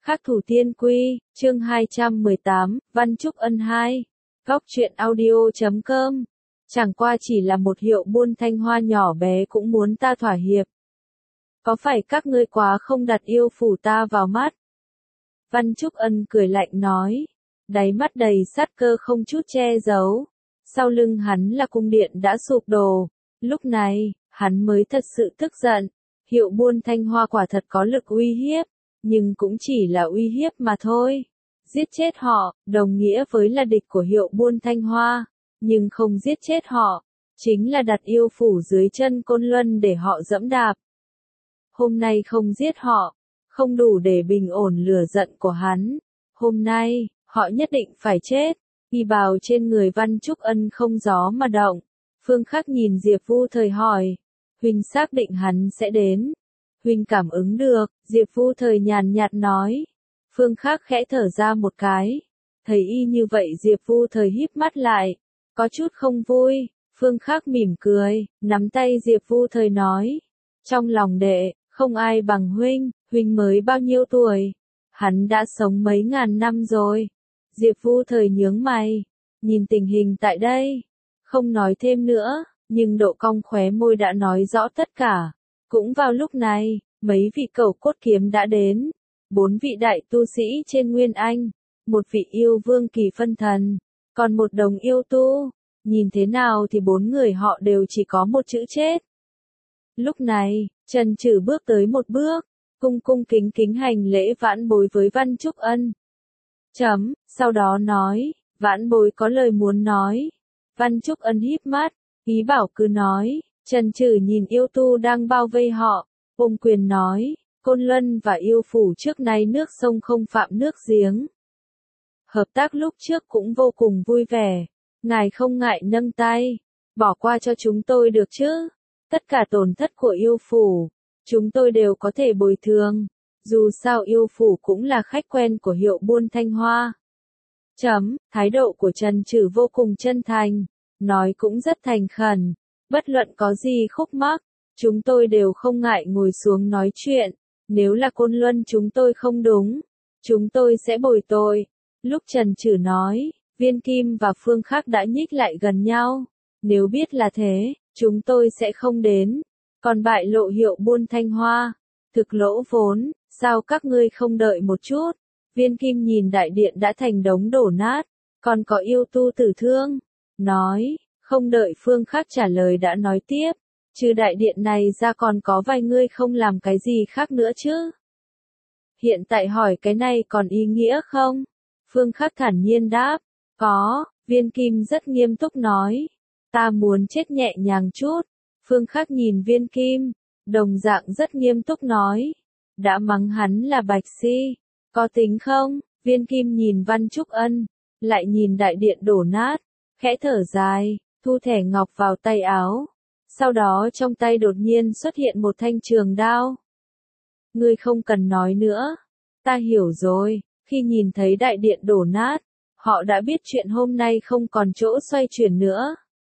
Khắc Thủ Tiên Quy, chương 218, Văn Trúc Ân 2. Góc truyện audio.com. Chẳng qua chỉ là một hiệu buôn Thanh Hoa nhỏ bé cũng muốn ta thỏa hiệp. Có phải các ngươi quá không đặt yêu phủ ta vào mắt? Văn Trúc Ân cười lạnh nói. Đáy mắt đầy sát cơ không chút che giấu. Sau lưng hắn là cung điện đã sụp đổ. Lúc này, hắn mới thật sự tức giận. Hiệu buôn Thanh Hoa quả thật có lực uy hiếp. Nhưng cũng chỉ là uy hiếp mà thôi. Giết chết họ, đồng nghĩa với là địch của hiệu buôn Thanh Hoa. Nhưng không giết chết họ, chính là đặt yêu phủ dưới chân Côn Luân để họ dẫm đạp. Hôm nay không giết họ, không đủ để bình ổn lửa giận của hắn. Hôm nay, họ nhất định phải chết. Y bào trên người Văn Trúc Ân không gió mà động. Phương Khắc nhìn Diệp Vu Thời hỏi. Huynh xác định hắn sẽ đến. Huynh cảm ứng được, Diệp Vu Thời nhàn nhạt nói. Phương Khắc khẽ thở ra một cái. Thấy y như vậy Diệp Vu Thời híp mắt lại. Có chút không vui, Phương Khắc mỉm cười, nắm tay Diệp Vu Thời nói. Trong lòng đệ, không ai bằng huynh, huynh mới bao nhiêu tuổi? Hắn đã sống mấy ngàn năm rồi. Diệp Vu Thời nhướng mày, nhìn tình hình tại đây. Không nói thêm nữa, nhưng độ cong khóe môi đã nói rõ tất cả. Cũng vào lúc này, mấy vị cẩu cốt kiếm đã đến. 4 vị đại tu sĩ trên Nguyên Anh. Một vị yêu vương kỳ phân thần. Còn một đồng yêu tu. Nhìn thế nào thì 4 người họ đều chỉ có một chữ chết. Lúc này, Trần Trừ bước tới một bước. Cung cung kính kính hành lễ vãn bối với Văn Trúc Ân. Sau đó nói, vãn bối có lời muốn nói. Văn Trúc Ân híp mắt, ý bảo cứ nói. Trần Trừ nhìn yêu tu đang bao vây họ, ôm quyền nói, Côn Luân và yêu phủ trước nay nước sông không phạm nước giếng. Hợp tác lúc trước cũng vô cùng vui vẻ, ngài không ngại nâng tay, bỏ qua cho chúng tôi được chứ, tất cả tổn thất của yêu phủ, chúng tôi đều có thể bồi thường, dù sao yêu phủ cũng là khách quen của hiệu buôn Thanh Hoa. Thái độ của Trần Trừ vô cùng chân thành, nói cũng rất thành khẩn. Bất luận có gì khúc mắc, chúng tôi đều không ngại ngồi xuống nói chuyện. Nếu là Côn Luân chúng tôi không đúng, chúng tôi sẽ bồi tội. Lúc Trần Trừ nói, Viên Kim và Phương Khắc đã nhích lại gần nhau. Nếu biết là thế, chúng tôi sẽ không đến. Còn bại lộ hiệu buôn Thanh Hoa, thực lỗ vốn, sao các ngươi không đợi một chút? Viên Kim nhìn đại điện đã thành đống đổ nát, còn có yêu tu tử thương, nói. Không đợi Phương Khắc trả lời đã nói tiếp, trừ đại điện này ra còn có vài người không làm cái gì khác nữa chứ? Hiện tại hỏi cái này còn ý nghĩa không? Phương Khắc thản nhiên đáp, có, Viên Kim rất nghiêm túc nói, ta muốn chết nhẹ nhàng chút. Phương Khắc nhìn Viên Kim, đồng dạng rất nghiêm túc nói, đã mắng hắn là bạch si, có tính không? Viên Kim nhìn Văn Trúc Ân, lại nhìn đại điện đổ nát, khẽ thở dài. Thu thẻ ngọc vào tay áo. Sau đó trong tay đột nhiên xuất hiện một thanh trường đao. Ngươi không cần nói nữa. Ta hiểu rồi. Khi nhìn thấy đại điện đổ nát, họ đã biết chuyện hôm nay không còn chỗ xoay chuyển nữa.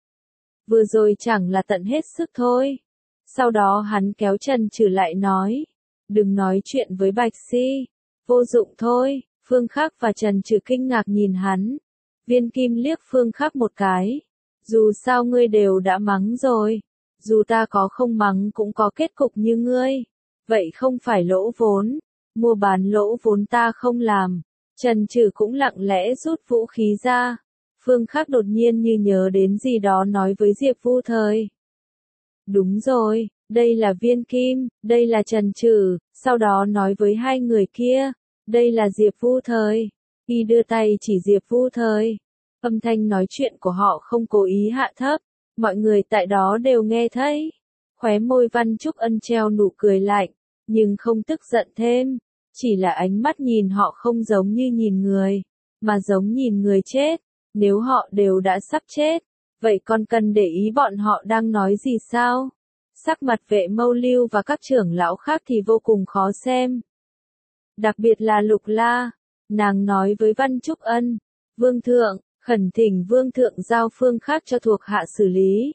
Vừa rồi chẳng là tận hết sức thôi. Sau đó hắn kéo Trần Trừ lại nói. Đừng nói chuyện với Bạch Si. Vô dụng thôi. Phương Khắc và Trần Trừ kinh ngạc nhìn hắn. Viên Kim liếc Phương Khắc một cái. Dù sao ngươi đều đã mắng rồi, dù ta có không mắng cũng có kết cục như ngươi, vậy không phải lỗ vốn, mua bán lỗ vốn ta không làm. Trần Trừ cũng lặng lẽ rút vũ khí ra. Phương Khắc đột nhiên như nhớ đến gì đó nói với Diệp Vu Thời. Đúng rồi, đây là Viên Kim, đây là Trần Trừ, sau đó nói với hai người kia, đây là Diệp Vu Thời. Y đưa tay chỉ Diệp Vu Thời. Âm thanh nói chuyện của họ không cố ý hạ thấp, mọi người tại đó đều nghe thấy. Khóe môi Văn Trúc Ân treo nụ cười lạnh, nhưng không tức giận thêm, chỉ là ánh mắt nhìn họ không giống như nhìn người, mà giống nhìn người chết. Nếu họ đều đã sắp chết, vậy còn cần để ý bọn họ đang nói gì sao? Sắc mặt Vệ Mâu Lưu và các trưởng lão khác thì vô cùng khó xem. Đặc biệt là Lục La, nàng nói với Văn Trúc Ân, Vương Thượng, khẩn thỉnh Vương Thượng giao Phương Khắc cho thuộc hạ xử lý.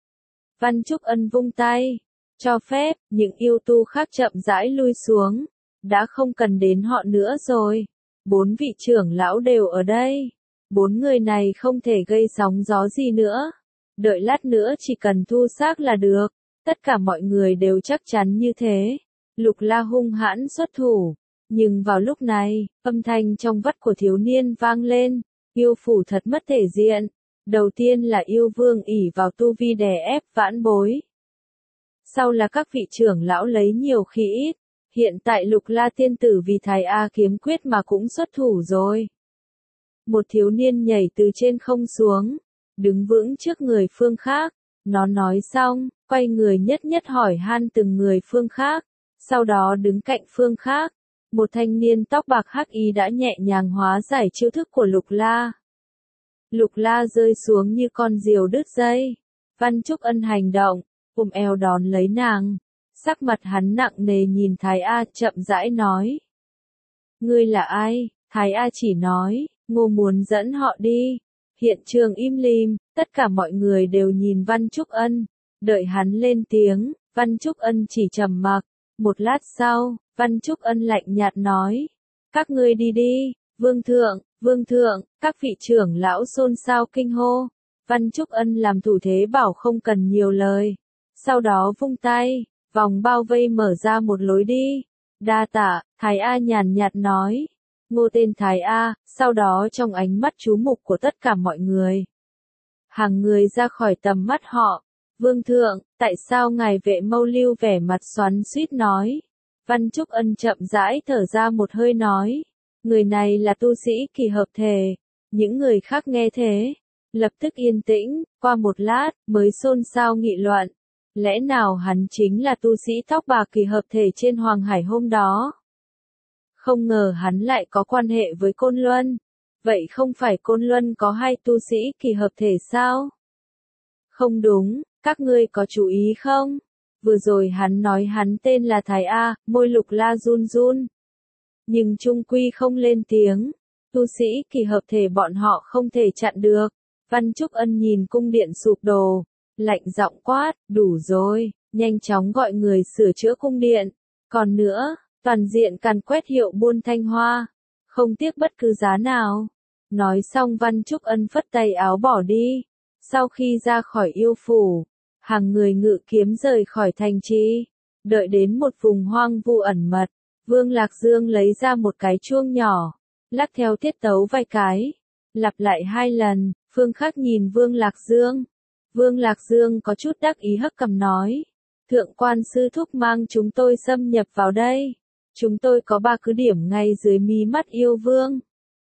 Văn Trúc Ân vung tay, cho phép, những yêu tu khác chậm rãi lui xuống. đã không cần đến họ nữa rồi. 4 vị trưởng lão đều ở đây. 4 người này không thể gây sóng gió gì nữa. Đợi lát nữa chỉ cần thu xác là được. Tất cả mọi người đều chắc chắn như thế. Lục La hung hãn xuất thủ. Nhưng vào lúc này, âm thanh trong vắt của thiếu niên vang lên. Yêu phủ thật mất thể diện. Đầu tiên là yêu vương ỷ vào tu vi đè ép vãn bối. Sau là các vị trưởng lão lấy nhiều khi ít. Hiện tại Lục La tiên tử vì Thái A kiếm quyết mà cũng xuất thủ rồi. Một thiếu niên nhảy từ trên không xuống, đứng vững trước người phương khác. Nó nói xong, quay người nhất nhất hỏi han từng người phương khác. Sau đó đứng cạnh phương khác. Một thanh niên tóc bạc hắc y đã nhẹ nhàng hóa giải chiêu thức của Lục La. Lục La rơi xuống như con diều đứt dây. Văn Trúc Ân hành động, ôm eo đón lấy nàng. Sắc mặt hắn nặng nề nhìn Thái A chậm rãi nói. Ngươi là ai? Thái A chỉ nói, Ngô muốn dẫn họ đi. Hiện trường im lìm, tất cả mọi người đều nhìn Văn Trúc Ân. Đợi hắn lên tiếng, Văn Trúc Ân chỉ trầm mặc. Một lát sau, Văn Trúc Ân lạnh nhạt nói. Các ngươi đi đi, vương thượng, các vị trưởng lão xôn xao kinh hô. Văn Trúc Ân làm thủ thế bảo không cần nhiều lời. Sau đó vung tay, vòng bao vây mở ra một lối đi. Đa tạ, Thái A nhàn nhạt nói. Ngô tên Thái A, sau đó trong ánh mắt chú mục của tất cả mọi người. Hàng người ra khỏi tầm mắt họ. Vương thượng, tại sao ngài Vệ Mâu Lưu vẻ mặt xoắn xuýt nói. Văn Trúc Ân chậm rãi thở ra một hơi nói. Người này là tu sĩ kỳ hợp thể. Những người khác nghe thế, lập tức yên tĩnh, qua một lát, mới xôn xao nghị luận. Lẽ nào hắn chính là tu sĩ tóc bạc kỳ hợp thể trên Hoàng Hải hôm đó? Không ngờ hắn lại có quan hệ với Côn Luân. Vậy không phải Côn Luân có 2 tu sĩ kỳ hợp thể sao? Không đúng, các ngươi có chú ý không? Vừa rồi hắn nói hắn tên là Thái A, môi Lục La run run. Nhưng chung quy không lên tiếng. Tu sĩ kỳ hợp thể bọn họ không thể chặn được. Văn Trúc Ân nhìn cung điện sụp đổ. Lạnh giọng quát, đủ rồi, nhanh chóng gọi người sửa chữa cung điện. Còn nữa, toàn diện càn quét hiệu buôn Thanh Hoa. Không tiếc bất cứ giá nào. Nói xong Văn Trúc Ân phất tay áo bỏ đi. Sau khi ra khỏi yêu phủ, hàng người ngự kiếm rời khỏi thành trì. Đợi đến một vùng hoang vu ẩn mật, Vương Lạc Dương lấy ra một cái chuông nhỏ, lắc theo tiết tấu vài cái, lặp lại 2 lần. Phương Khắc nhìn Vương Lạc Dương. Vương Lạc Dương có chút đắc ý hất cằm nói. Thượng quan sư thúc mang chúng tôi xâm nhập vào đây. Chúng tôi có 3 cứ điểm ngay dưới mí mắt yêu vương.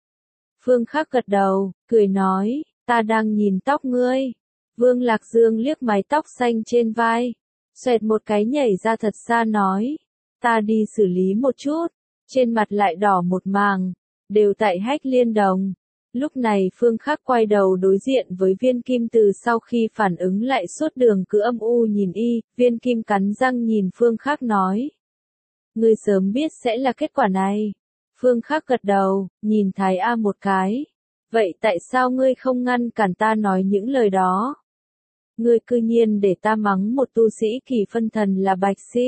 Phương Khắc gật đầu, cười nói, ta đang nhìn tóc ngươi. Vương Lạc Dương liếc mái tóc xanh trên vai. Xoẹt một cái nhảy ra thật xa nói. Ta đi xử lý một chút. Trên mặt lại đỏ một màng. Đều tại Hách Liên Đồng. Lúc này Phương Khắc quay đầu đối diện với Viên Kim từ sau khi phản ứng lại suốt đường cứ âm u nhìn y, Viên Kim cắn răng nhìn Phương Khắc nói. Ngươi sớm biết sẽ là kết quả này. Phương Khắc gật đầu, nhìn Thái A một cái. Vậy tại sao ngươi không ngăn cản ta nói những lời đó? Ngươi cư nhiên để ta mắng một tu sĩ kỳ phân thần là Bạch Si.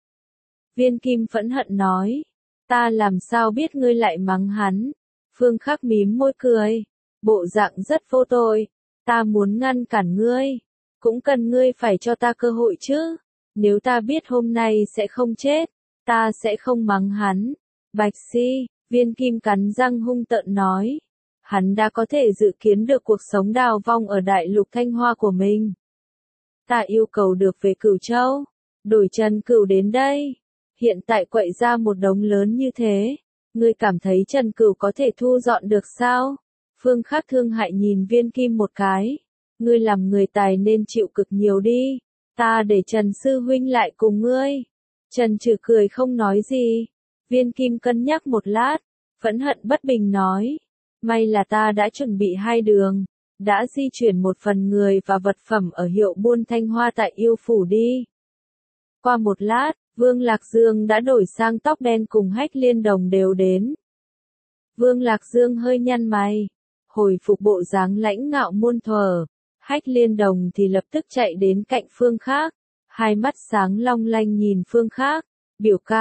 Viên Kim phẫn hận nói. Ta làm sao biết ngươi lại mắng hắn? Phương Khắc mím môi cười. Bộ dạng rất vô tội. Ta muốn ngăn cản ngươi. Cũng cần ngươi phải cho ta cơ hội chứ. Nếu ta biết hôm nay sẽ không chết, ta sẽ không mắng hắn. Bạch Si, Viên Kim cắn răng hung tợn nói. Hắn đã có thể dự kiến được cuộc sống đào vong ở đại lục Thanh Hoa của mình. Ta yêu cầu được về Cửu Châu. Đổi Trần Cửu đến đây. Hiện tại quậy ra một đống lớn như thế. Ngươi cảm thấy Trần Cửu có thể thu dọn được sao? Phương Khắc thương hại nhìn Viên Kim một cái. Ngươi làm người tài nên chịu cực nhiều đi. Ta để Trần Sư Huynh lại cùng ngươi. Trần Trừ cười không nói gì. Viên Kim cân nhắc một lát. Phẫn hận bất bình nói. May là ta đã chuẩn bị 2 đường. Đã di chuyển một phần người và vật phẩm ở hiệu buôn Thanh Hoa tại yêu phủ đi. Qua một lát, Vương Lạc Dương đã đổi sang tóc đen cùng Hách Liên Đồng đều đến. Vương Lạc Dương hơi nhăn mày, hồi phục bộ dáng lãnh ngạo muôn thuở. Hách Liên Đồng thì lập tức chạy đến cạnh Phương Khắc, hai mắt sáng long lanh nhìn Phương Khắc. Biểu ca,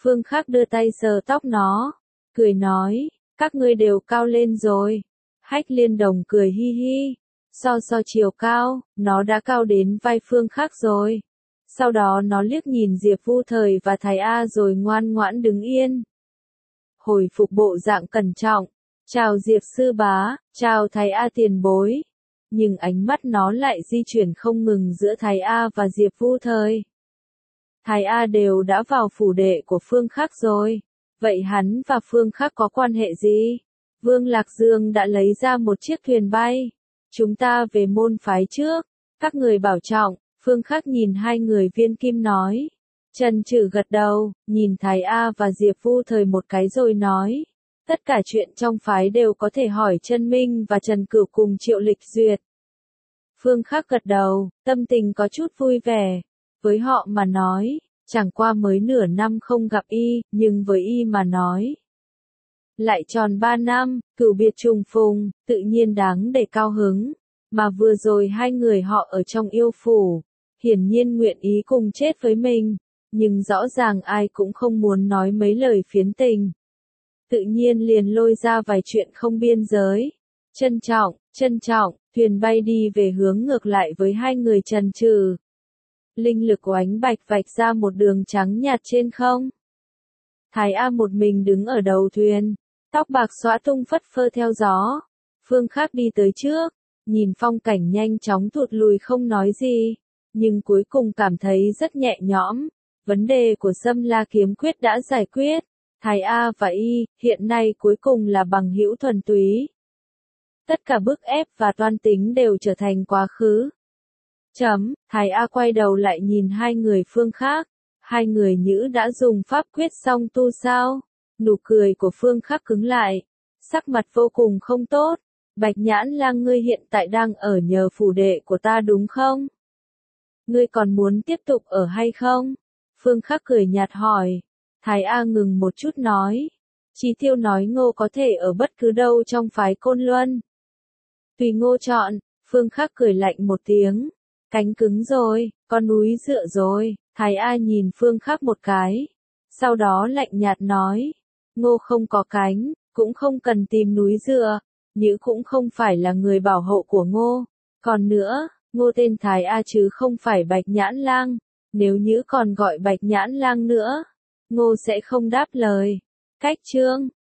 Phương Khắc đưa tay sờ tóc nó, cười nói, các ngươi đều cao lên rồi. Hách Liên Đồng cười hi hi, so chiều cao, nó đã cao đến vai Phương Khắc rồi. Sau đó nó liếc nhìn Diệp Vu Thời và Thái A rồi ngoan ngoãn đứng yên. Hồi phục bộ dạng cẩn trọng, chào Diệp sư bá, chào Thái A tiền bối. Nhưng ánh mắt nó lại di chuyển không ngừng giữa Thái A và Diệp Vu Thời. Thái A đều đã vào phủ đệ của Phương Khắc rồi. Vậy hắn và Phương Khắc có quan hệ gì? Vương Lạc Dương đã lấy ra một chiếc thuyền bay. Chúng ta về môn phái trước. Các người bảo trọng. Phương Khắc nhìn hai người Viên Kim nói. Trần Trừ gật đầu, nhìn Thái A và Diệp Vu Thời một cái rồi nói. Tất cả chuyện trong phái đều có thể hỏi Trân Minh và Trần Cửu cùng Triệu Lịch duyệt. Phương Khắc gật đầu, tâm tình có chút vui vẻ. Với họ mà nói, chẳng qua mới nửa năm không gặp y, nhưng với y mà nói. Lại tròn 3 năm, cửu biệt trùng phùng, tự nhiên đáng để cao hứng. Mà vừa rồi hai người họ ở trong yêu phủ, hiển nhiên nguyện ý cùng chết với mình. Nhưng rõ ràng ai cũng không muốn nói mấy lời phiến tình. Tự nhiên liền lôi ra vài chuyện không biên giới. Trân trọng, thuyền bay đi về hướng ngược lại với hai người Trần Trừ. Linh lực oánh bạch vạch ra một đường trắng nhạt trên không. Thái A một mình đứng ở đầu thuyền, tóc bạc xõa tung phất phơ theo gió. Phương Khắc đi tới trước, nhìn phong cảnh nhanh chóng thụt lùi không nói gì, nhưng cuối cùng cảm thấy rất nhẹ nhõm. Vấn đề của Sâm La kiếm quyết đã giải quyết. Thái A và Y, hiện nay cuối cùng là bằng hữu thuần túy. Tất cả bức ép và toan tính đều trở thành quá khứ. Thái A quay đầu lại nhìn hai người Phương Khắc. Hai người nhữ đã dùng pháp quyết xong tu sao? Nụ cười của Phương Khắc cứng lại. Sắc mặt vô cùng không tốt. Bạch Nhãn Lang ngươi hiện tại đang ở nhờ phủ đệ của ta đúng không? Ngươi còn muốn tiếp tục ở hay không? Phương Khắc cười nhạt hỏi. Thái A ngừng một chút nói. Chí Tiêu nói Ngô có thể ở bất cứ đâu trong phái Côn Luân. Tùy Ngô chọn, Phương Khắc cười lạnh một tiếng. Cánh cứng rồi, con núi dựa rồi. Thái A nhìn Phương Khắc một cái. Sau đó lạnh nhạt nói. Ngô không có cánh, cũng không cần tìm núi dựa. Nhữ cũng không phải là người bảo hộ của Ngô. Còn nữa, Ngô tên Thái A chứ không phải Bạch Nhãn Lang. Nếu Nhữ còn gọi Bạch Nhãn Lang nữa, Ngô sẽ không đáp lời. Cách chương